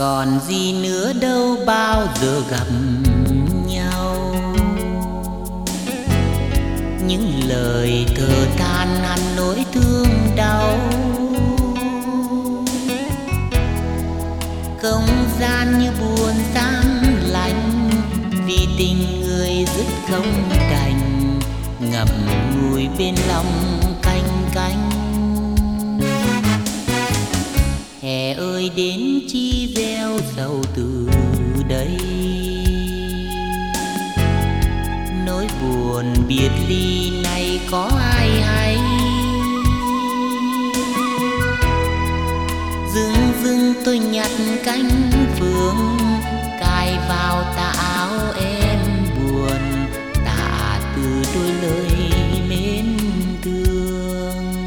Còn gì nữa đâu bao giờ gặp nhau, những lời thở than ăn nỗi thương đau. Không gian như buồn sáng lạnh, vì tình người dứt không đành, ngậm ngùi bên lòng canh cánh. Hè ơi đến chi gieo sầu từ đây, nỗi buồn biệt ly này có ai hay. Dưng dưng tôi nhặt cánh phượng, cài vào tà áo em buồn, tả từ đôi lời mến thương.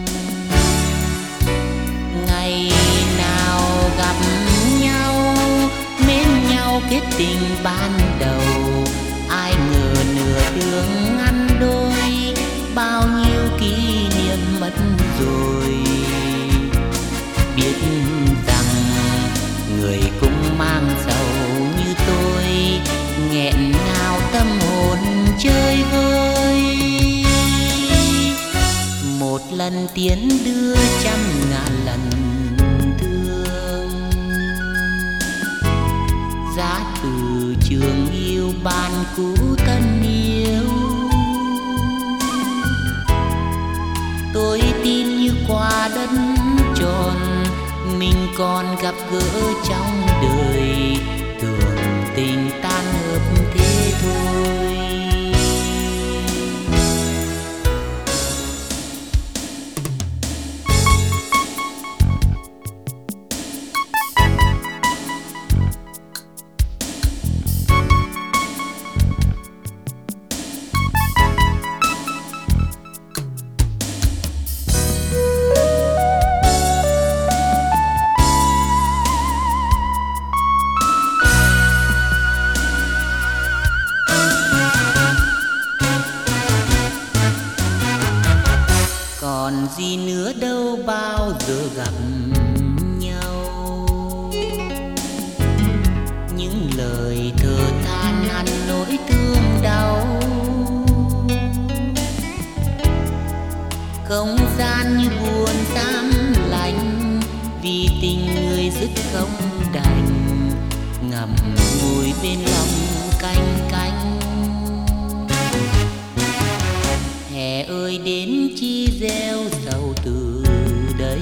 Ngày nào gặp nhau, mến nhau kết tình ban đầu, ai ngờ nửa đường ngăn đôi, bao nhiêu kỷ niệm mất rồi. Biết rằng người cũng mang sầu như tôi, nghẹn ngào tâm hồn chơi vơi. Một lần tiến đưa trăm ngàn lần thương, giá từ trường yêu ban cũ thân yêu. Tôi tin như quả đất tròn, mình còn gặp gỡ trong đời, tưởng tình tan hợp thế thôi. Còn gì nữa đâu bao giờ gặp nhau, những lời thở than ăn nỗi thương đau. Không gian như buồn dám lạnh, vì tình người dứt không đành, ngậm ngùi bên lòng canh cánh. Hè ơi đến chi gieo sầu từ đây,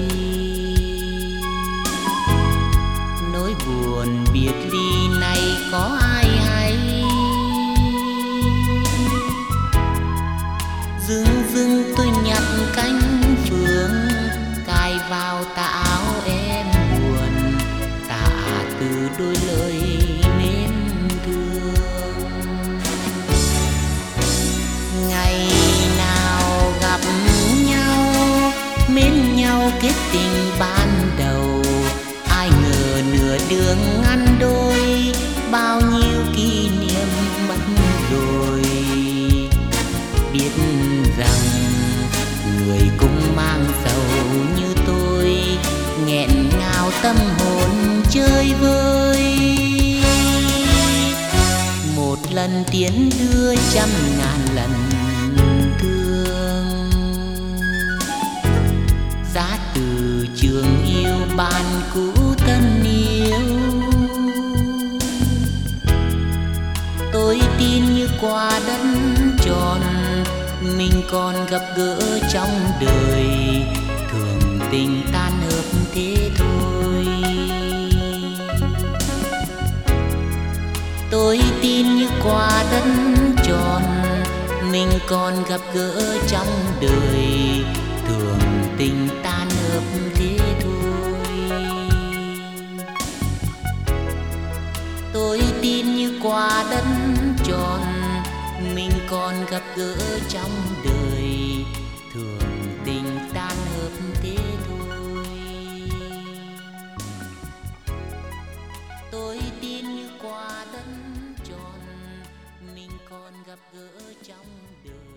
nỗi buồn biệt ly này có ai hay. Dưng dưng tôi nhặt cánh phượng, cài vào tà áo em buồn, tả từ đôi lời mến thương. Ngày nào gặp nhau, mến nhau kết tình ban đầu, ai ngờ nửa đường ngăn đôi, bao nhiêu kỷ niệm mất rồi. Biết rằng người cũng mang sầu như tôi, nghẹn ngào tâm hồn chơi vơi. Một lần tiến đưa trăm ngàn lần thương, giá từ trường yêu ban cũ thân yêu. Tôi tin như quả đất tròn, mình còn gặp gỡ trong đời, thường tình tan hợp thế thôi. Tôi tin như quả đất tròn, mình còn gặp gỡ trong đời, thường tình tan hợp thế thôi. Tôi tin như quả đất tròn, mình còn gặp gỡ trong đời, thường tình tan hợp thế thôi. Tôi tin như quả đất tròn, mình còn gặp gỡ trong đời.